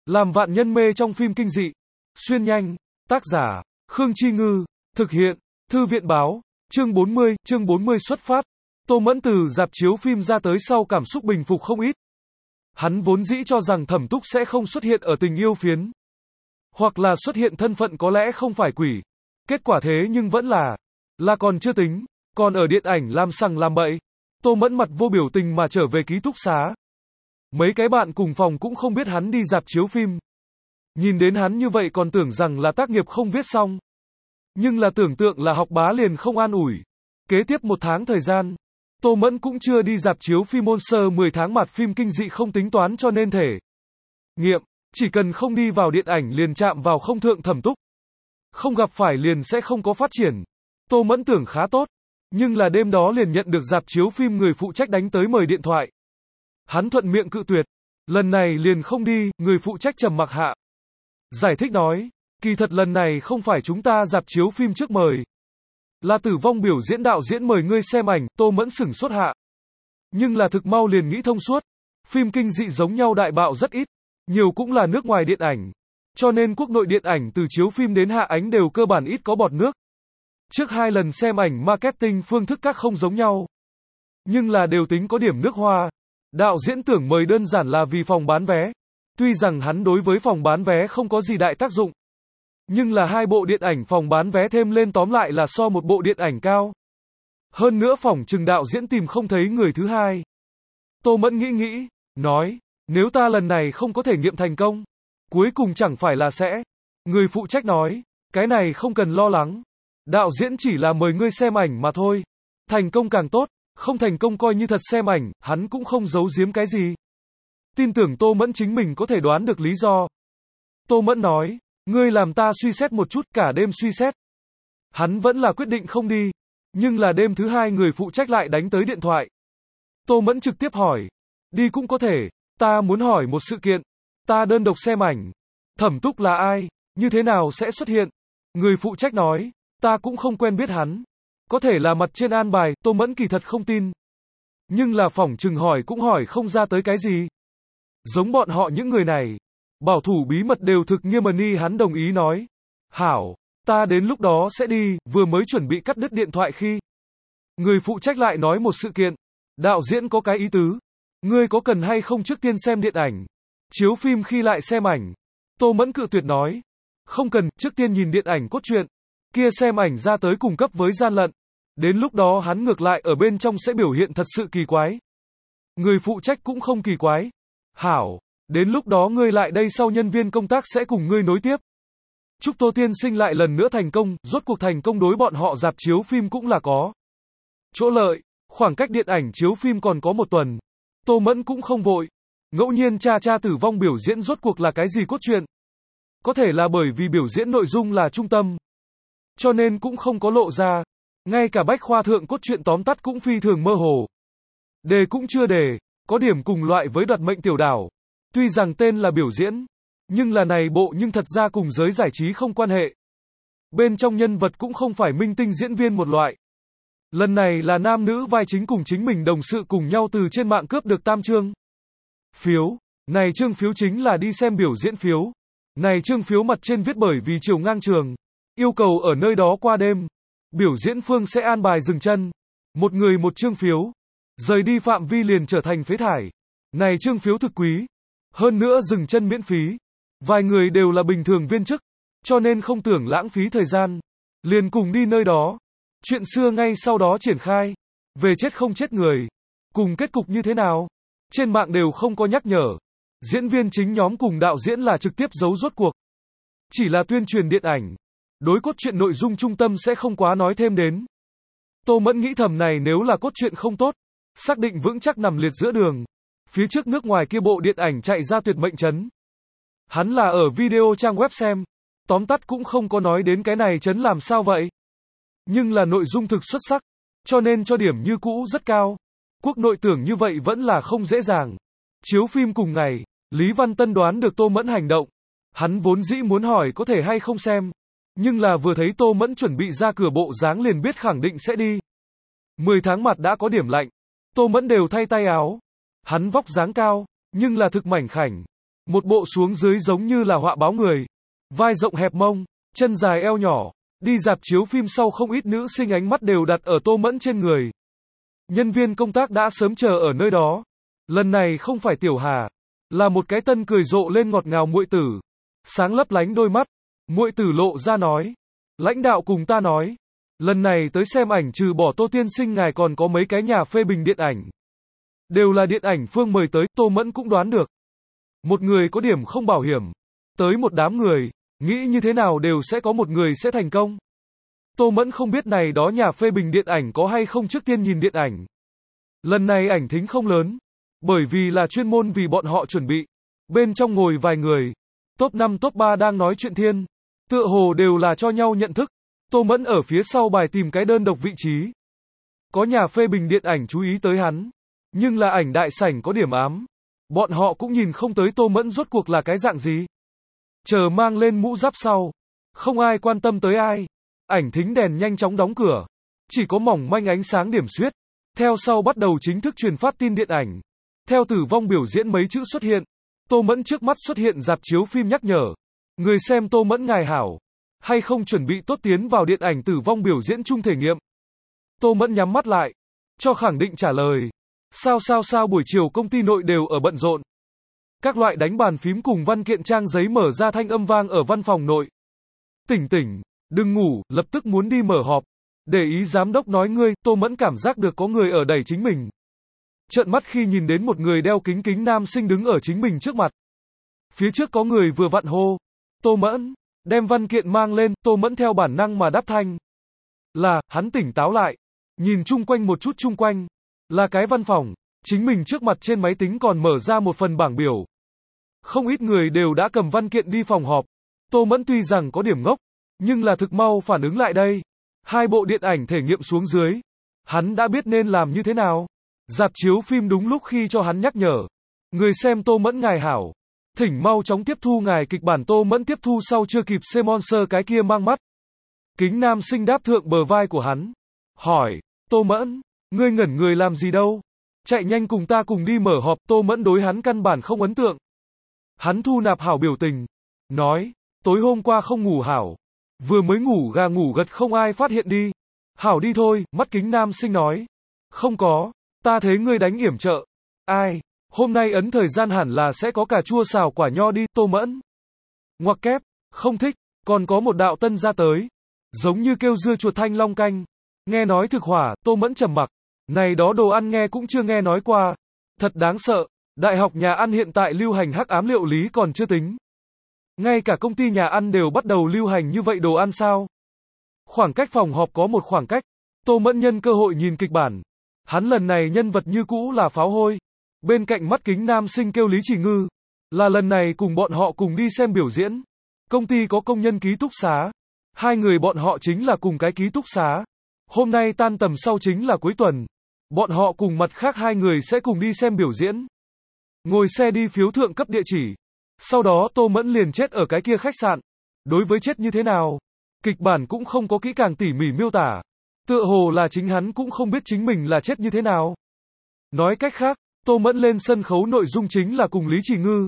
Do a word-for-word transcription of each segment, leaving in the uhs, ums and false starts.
Làm vạn nhân mê trong phim kinh dị. Xuyên nhanh. Tác giả, Khương Chi Ngư. Thực hiện, Thư viện báo. Chương bốn mươi, chương bốn mươi xuất phát. Tô Mẫn từ rạp chiếu phim ra tới sau cảm xúc bình phục không ít. Hắn vốn dĩ cho rằng Thẩm Túc sẽ không xuất hiện ở Tình Yêu Phiến. Hoặc là xuất hiện thân phận có lẽ không phải quỷ. Kết quả thế nhưng vẫn là, là còn chưa tính. Còn ở điện ảnh làm sằng làm bậy. Tô Mẫn mặt vô biểu tình mà trở về ký túc xá. Mấy cái bạn cùng phòng cũng không biết hắn đi rạp chiếu phim. Nhìn đến hắn như vậy còn tưởng rằng là tác nghiệp không viết xong. Nhưng là tưởng tượng là học bá liền không an ủi. Kế tiếp một tháng thời gian, Tô Mẫn cũng chưa đi rạp chiếu phim Monster mười tháng mặt phim kinh dị không tính toán cho nên thể nghiệm, chỉ cần không đi vào điện ảnh liền chạm vào không thượng Thẩm Túc. Không gặp phải liền sẽ không có phát triển. Tô Mẫn tưởng khá tốt, nhưng là đêm đó liền nhận được rạp chiếu phim người phụ trách đánh tới mời điện thoại. Hắn thuận miệng cự tuyệt, lần này liền không đi, người phụ trách trầm mặc hạ. Giải thích nói, kỳ thật lần này không phải chúng ta rạp chiếu phim trước mời. Là Tử Vong biểu diễn đạo diễn mời ngươi xem ảnh. Tô Mẫn sửng sốt hạ. Nhưng là thực mau liền nghĩ thông suốt. Phim kinh dị giống nhau đại bạo rất ít. Nhiều cũng là nước ngoài điện ảnh. Cho nên quốc nội điện ảnh từ chiếu phim đến hạ ánh đều cơ bản ít có bọt nước. Trước hai lần xem ảnh marketing phương thức các không giống nhau. Nhưng là đều tính có điểm nước hoa. Đạo diễn tưởng mời đơn giản là vì phòng bán vé. Tuy rằng hắn đối với phòng bán vé không có gì đại tác dụng. Nhưng là hai bộ điện ảnh phòng bán vé thêm lên tóm lại là so một bộ điện ảnh cao. Hơn nữa phỏng chừng đạo diễn tìm không thấy người thứ hai. Tô Mẫn nghĩ nghĩ, nói, nếu ta lần này không có thể nghiệm thành công, cuối cùng chẳng phải là sẽ. Người phụ trách nói, cái này không cần lo lắng. Đạo diễn chỉ là mời ngươi xem ảnh mà thôi. Thành công càng tốt, không thành công coi như thật xem ảnh, hắn cũng không giấu giếm cái gì. Tin tưởng Tô Mẫn chính mình có thể đoán được lý do. Tô Mẫn nói, ngươi làm ta suy xét một chút, cả đêm suy xét. Hắn vẫn là quyết định không đi. Nhưng là đêm thứ hai người phụ trách lại đánh tới điện thoại. Tô Mẫn trực tiếp hỏi, đi cũng có thể, ta muốn hỏi một sự kiện. Ta đơn độc xem ảnh. Thẩm Túc là ai, như thế nào sẽ xuất hiện? Người phụ trách nói, ta cũng không quen biết hắn. Có thể là mặt trên an bài, Tô Mẫn kỳ thật không tin. Nhưng là phỏng chừng hỏi cũng hỏi không ra tới cái gì. Giống bọn họ những người này, bảo thủ bí mật đều thực nghiêm ni. Hắn đồng ý nói, hảo, ta đến lúc đó sẽ đi. Vừa mới chuẩn bị cắt đứt điện thoại khi người phụ trách lại nói một sự kiện. Đạo diễn có cái ý tứ, ngươi có cần hay không trước tiên xem điện ảnh, chiếu phim khi lại xem ảnh? Tô Mẫn cự tuyệt nói, không cần, trước tiên nhìn điện ảnh cốt truyện, kia xem ảnh ra tới cùng cấp với gian lận. Đến lúc đó hắn ngược lại ở bên trong sẽ biểu hiện thật sự kỳ quái. Người phụ trách cũng không kỳ quái. Hảo, đến lúc đó ngươi lại đây sau nhân viên công tác sẽ cùng ngươi nối tiếp. Chúc Tô tiên sinh lại lần nữa thành công. Rốt cuộc thành công đối bọn họ rạp chiếu phim cũng là có chỗ lợi. Khoảng cách điện ảnh chiếu phim còn có một tuần. Tô Mẫn cũng không vội. Ngẫu nhiên tra tra Tử Vong biểu diễn rốt cuộc là cái gì cốt truyện. Có thể là bởi vì biểu diễn nội dung là trung tâm, cho nên cũng không có lộ ra. Ngay cả bách khoa thượng cốt truyện tóm tắt cũng phi thường mơ hồ. Đề cũng chưa đề, có điểm cùng loại với Đoạt mệnh tiểu đảo. Tuy rằng tên là biểu diễn, nhưng là này bộ nhưng thật ra cùng giới giải trí không quan hệ. Bên trong nhân vật cũng không phải minh tinh diễn viên một loại. Lần này là nam nữ vai chính cùng chính mình đồng sự cùng nhau từ trên mạng cướp được tam chương phiếu. Này chương phiếu chính là đi xem biểu diễn phiếu. Này chương phiếu mặt trên viết bởi vì chiều ngang trường, yêu cầu ở nơi đó qua đêm. Biểu diễn phương sẽ an bài dừng chân. Một người một chương phiếu. Rời đi phạm vi liền trở thành phế thải. Này chương phiếu thực quý. Hơn nữa dừng chân miễn phí. Vài người đều là bình thường viên chức, cho nên không tưởng lãng phí thời gian. Liền cùng đi nơi đó. Chuyện xưa ngay sau đó triển khai. Về chết không chết người. Cùng kết cục như thế nào? Trên mạng đều không có nhắc nhở. Diễn viên chính nhóm cùng đạo diễn là trực tiếp giấu rốt cuộc. Chỉ là tuyên truyền điện ảnh. Đối cốt truyện nội dung trung tâm sẽ không quá nói thêm đến. Tô Mẫn nghĩ thầm này nếu là cốt truyện không tốt, xác định vững chắc nằm liệt giữa đường. Phía trước nước ngoài kia bộ điện ảnh chạy ra tuyệt mệnh trấn. Hắn là ở video trang web xem. Tóm tắt cũng không có nói đến cái này trấn làm sao vậy. Nhưng là nội dung thực xuất sắc, cho nên cho điểm như cũ rất cao. Quốc nội tưởng như vậy vẫn là không dễ dàng. Chiếu phim cùng ngày, Lý Văn Tân đoán được Tô Mẫn hành động. Hắn vốn dĩ muốn hỏi có thể hay không xem. Nhưng là vừa thấy Tô Mẫn chuẩn bị ra cửa bộ dáng liền biết khẳng định sẽ đi. mười tháng mặt đã có điểm lạnh. Tô Mẫn đều thay tay áo. Hắn vóc dáng cao, nhưng là thực mảnh khảnh. Một bộ xuống dưới giống như là họa báo người. Vai rộng hẹp mông, chân dài eo nhỏ. Đi rạp chiếu phim sau không ít nữ sinh ánh mắt đều đặt ở Tô Mẫn trên người. Nhân viên công tác đã sớm chờ ở nơi đó. Lần này không phải Tiểu Hà, là một cái tân cười rộ lên ngọt ngào muội tử. Sáng lấp lánh đôi mắt, muội tử lộ ra nói. Lãnh đạo cùng ta nói, lần này tới xem ảnh trừ bỏ Tô tiên sinh ngài còn có mấy cái nhà phê bình điện ảnh. Đều là điện ảnh phương mời tới, Tô Mẫn cũng đoán được. Một người có điểm không bảo hiểm. Tới một đám người, nghĩ như thế nào đều sẽ có một người sẽ thành công. Tô Mẫn không biết này đó nhà phê bình điện ảnh có hay không trước tiên nhìn điện ảnh. Lần này ảnh thính không lớn, bởi vì là chuyên môn vì bọn họ chuẩn bị. Bên trong ngồi vài người, top năm top ba đang nói chuyện thiên, tựa hồ đều là cho nhau nhận thức. Tô Mẫn ở phía sau bài tìm cái đơn độc vị trí. Có nhà phê bình điện ảnh chú ý tới hắn, nhưng là ảnh đại sảnh có điểm ám. Bọn họ cũng nhìn không tới Tô Mẫn rốt cuộc là cái dạng gì. Chờ mang lên mũ giáp sau, không ai quan tâm tới ai. Ảnh thính đèn nhanh chóng đóng cửa, chỉ có mỏng manh ánh sáng điểm xuyết. Theo sau bắt đầu chính thức truyền phát tin điện ảnh. Theo tử vong biểu diễn mấy chữ xuất hiện, Tô Mẫn trước mắt xuất hiện rạp chiếu phim nhắc nhở. Người xem Tô Mẫn ngài hảo, hay không chuẩn bị tốt tiến vào điện ảnh tử vong biểu diễn chung thể nghiệm. Tô Mẫn nhắm mắt lại, cho khẳng định trả lời. Sao sao sao buổi chiều công ty nội đều ở bận rộn. Các loại đánh bàn phím cùng văn kiện trang giấy mở ra thanh âm vang ở văn phòng nội. Tỉnh tỉnh, đừng ngủ, lập tức muốn đi mở họp. Để ý giám đốc nói ngươi, Tô Mẫn cảm giác được có người ở đẩy chính mình. Trợn mắt khi nhìn đến một người đeo kính kính nam sinh đứng ở chính mình trước mặt. Phía trước có người vừa vặn hô. Tô Mẫn, đem văn kiện mang lên, Tô Mẫn theo bản năng mà đáp thanh. Là, hắn tỉnh táo lại. Nhìn chung quanh một chút chung quanh. Là cái văn phòng. Chính mình trước mặt trên máy tính còn mở ra một phần bảng biểu. Không ít người đều đã cầm văn kiện đi phòng họp. Tô Mẫn tuy rằng có điểm ngốc, nhưng là thực mau phản ứng lại đây. Hai bộ điện ảnh thể nghiệm xuống dưới. Hắn đã biết nên làm như thế nào. Rạp chiếu phim đúng lúc khi cho hắn nhắc nhở. Người xem Tô Mẫn ngài hảo. Thỉnh mau chóng tiếp thu ngài kịch bản. Tô Mẫn tiếp thu sau chưa kịp xem monster cái kia mang mắt. Kính nam sinh đáp thượng bờ vai của hắn. Hỏi, Tô Mẫn, ngươi ngẩn người làm gì đâu? Chạy nhanh cùng ta cùng đi mở họp. Tô Mẫn đối hắn căn bản không ấn tượng. Hắn thu nạp hảo biểu tình. Nói, tối hôm qua không ngủ hảo. Vừa mới ngủ gà ngủ gật không ai phát hiện đi. Hảo đi thôi, mắt kính nam sinh nói. Không có, ta thấy ngươi đánh yểm trợ. Ai, hôm nay ấn thời gian hẳn là sẽ có cà chua xào quả nho đi. Tô Mẫn ngoặc kép, không thích, còn có một đạo tân ra tới. Giống như kêu dưa chuột thanh long canh. Nghe nói thực hỏa, Tô Mẫn trầm mặc. Này đó đồ ăn nghe cũng chưa nghe nói qua. Thật đáng sợ, đại học nhà ăn hiện tại lưu hành hắc ám liệu lý còn chưa tính. Ngay cả công ty nhà ăn đều bắt đầu lưu hành như vậy đồ ăn sao? Khoảng cách phòng họp có một khoảng cách. Tô Mẫn nhân cơ hội nhìn kịch bản. Hắn lần này nhân vật như cũ là pháo hôi. Bên cạnh mắt kính nam sinh kêu Lý Chỉ Ngư. Là lần này cùng bọn họ cùng đi xem biểu diễn. Công ty có công nhân ký túc xá. Hai người bọn họ chính là cùng cái ký túc xá. Hôm nay tan tầm sau chính là cuối tuần. Bọn họ cùng mặt khác hai người sẽ cùng đi xem biểu diễn. Ngồi xe đi phiếu thượng cấp địa chỉ. Sau đó Tô Mẫn liền chết ở cái kia khách sạn. Đối với chết như thế nào, kịch bản cũng không có kỹ càng tỉ mỉ miêu tả. Tựa hồ là chính hắn cũng không biết chính mình là chết như thế nào. Nói cách khác, Tô Mẫn lên sân khấu nội dung chính là cùng Lý Chỉ Ngư.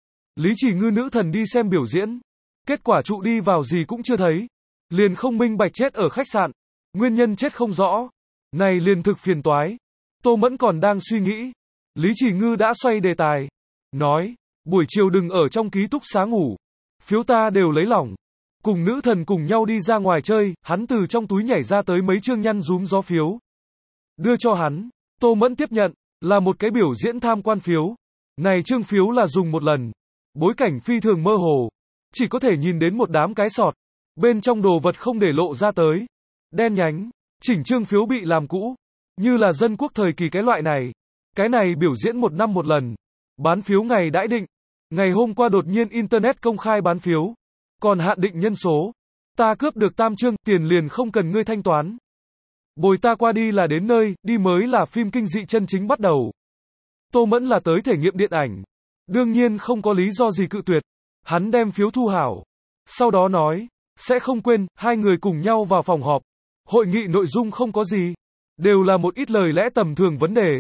Lý Chỉ Ngư nữ thần đi xem biểu diễn. Kết quả trụ đi vào gì cũng chưa thấy. Liền không minh bạch chết ở khách sạn. Nguyên nhân chết không rõ. Này liền thực phiền toái. Tô Mẫn còn đang suy nghĩ. Lý Chỉ Ngư đã xoay đề tài. Nói, buổi chiều đừng ở trong ký túc xá ngủ. Phiếu ta đều lấy lỏng. Cùng nữ thần cùng nhau đi ra ngoài chơi, hắn từ trong túi nhảy ra tới mấy chương nhăn rúm gió phiếu. Đưa cho hắn, Tô Mẫn tiếp nhận, là một cái biểu diễn tham quan phiếu. Này chương phiếu là dùng một lần. Bối cảnh phi thường mơ hồ. Chỉ có thể nhìn đến một đám cái sọt. Bên trong đồ vật không để lộ ra tới. Đen nhánh, chỉnh chương phiếu bị làm cũ. Như là dân quốc thời kỳ cái loại này. Cái này biểu diễn một năm một lần. Bán phiếu ngày đãi định. Ngày hôm qua đột nhiên Internet công khai bán phiếu. Còn hạn định nhân số. Ta cướp được tam chương, tiền liền không cần ngươi thanh toán. Bồi ta qua đi là đến nơi, đi mới là phim kinh dị chân chính bắt đầu. Tô Mẫn là tới thể nghiệm điện ảnh. Đương nhiên không có lý do gì cự tuyệt. Hắn đem phiếu thu hảo. Sau đó nói, sẽ không quên, hai người cùng nhau vào phòng họp. Hội nghị nội dung không có gì. Đều là một ít lời lẽ tầm thường vấn đề.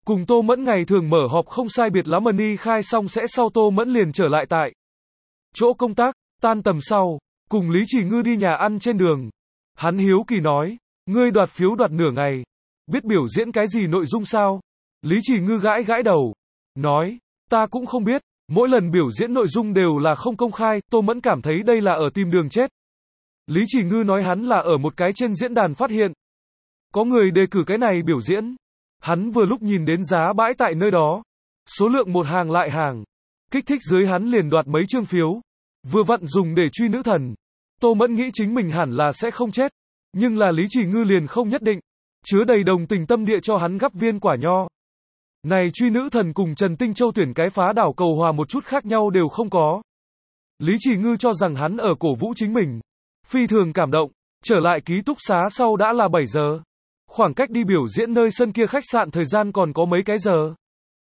Cùng Tô Mẫn ngày thường mở họp không sai biệt lắm, money khai xong sẽ sau Tô Mẫn liền trở lại tại chỗ công tác, tan tầm sau, cùng Lý Chỉ Ngư đi nhà ăn trên đường. Hắn hiếu kỳ nói, ngươi đoạt phiếu đoạt nửa ngày, biết biểu diễn cái gì nội dung sao? Lý Chỉ Ngư gãi gãi đầu, nói, ta cũng không biết, mỗi lần biểu diễn nội dung đều là không công khai, Tô Mẫn cảm thấy đây là ở tìm đường chết. Lý Chỉ Ngư nói hắn là ở một cái trên diễn đàn phát hiện. Có người đề cử cái này biểu diễn. Hắn vừa lúc nhìn đến giá bãi tại nơi đó. Số lượng một hàng lại hàng. Kích thích dưới hắn liền đoạt mấy chương phiếu. Vừa vặn dùng để truy nữ thần. Tô Mẫn nghĩ chính mình hẳn là sẽ không chết. Nhưng là Lý Chỉ Ngư liền không nhất định. Chứa đầy đồng tình tâm địa cho hắn gắp viên quả nho. Này truy nữ thần cùng Trần Tinh Châu tuyển cái phá đảo cầu hòa một chút khác nhau đều không có. Lý Chỉ Ngư cho rằng hắn ở cổ vũ chính mình. Phi thường cảm động. Trở lại ký túc xá sau đã là bảy giờ. Khoảng cách đi biểu diễn nơi sân kia khách sạn thời gian còn có mấy cái giờ.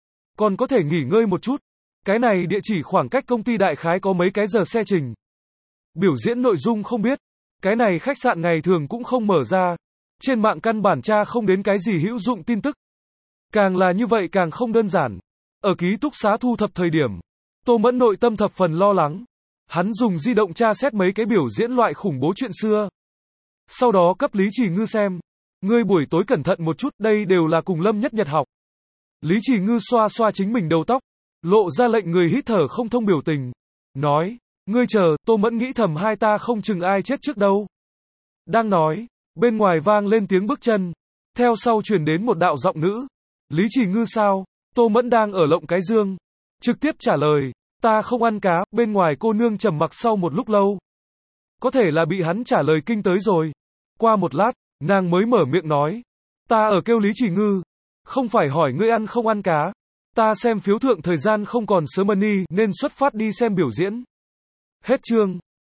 Còn có thể nghỉ ngơi một chút. Cái này địa chỉ khoảng cách công ty đại khái có mấy cái giờ xe trình. Biểu diễn nội dung không biết. Cái này khách sạn ngày thường cũng không mở ra. Trên mạng căn bản tra không đến cái gì hữu dụng tin tức. Càng là như vậy càng không đơn giản. Ở ký túc xá thu thập thời điểm, Tô Mẫn nội tâm thập phần lo lắng. Hắn dùng di động tra xét mấy cái biểu diễn loại khủng bố chuyện xưa. Sau đó cấp Lý Chỉ Ngư xem. Ngươi buổi tối cẩn thận một chút, đây đều là cùng Lâm Nhất Nhật học. Lý Chỉ Ngư xoa xoa chính mình đầu tóc, lộ ra lệnh người hít thở không thông biểu tình. Nói, ngươi chờ, Tô Mẫn nghĩ thầm hai ta không chừng ai chết trước đâu. Đang nói, bên ngoài vang lên tiếng bước chân. Theo sau truyền đến một đạo giọng nữ. Lý Chỉ Ngư sao? Tô Mẫn đang ở lộng cái dương. Trực tiếp trả lời, ta không ăn cá, bên ngoài cô nương trầm mặc sau một lúc lâu. Có thể là bị hắn trả lời kinh tới rồi. Qua một lát, nàng mới mở miệng nói. Ta ở kêu Lý Chỉ Ngư. Không phải hỏi ngươi ăn không ăn cá. Ta xem phiếu thượng thời gian không còn sớm money nên xuất phát đi xem biểu diễn. Hết chương.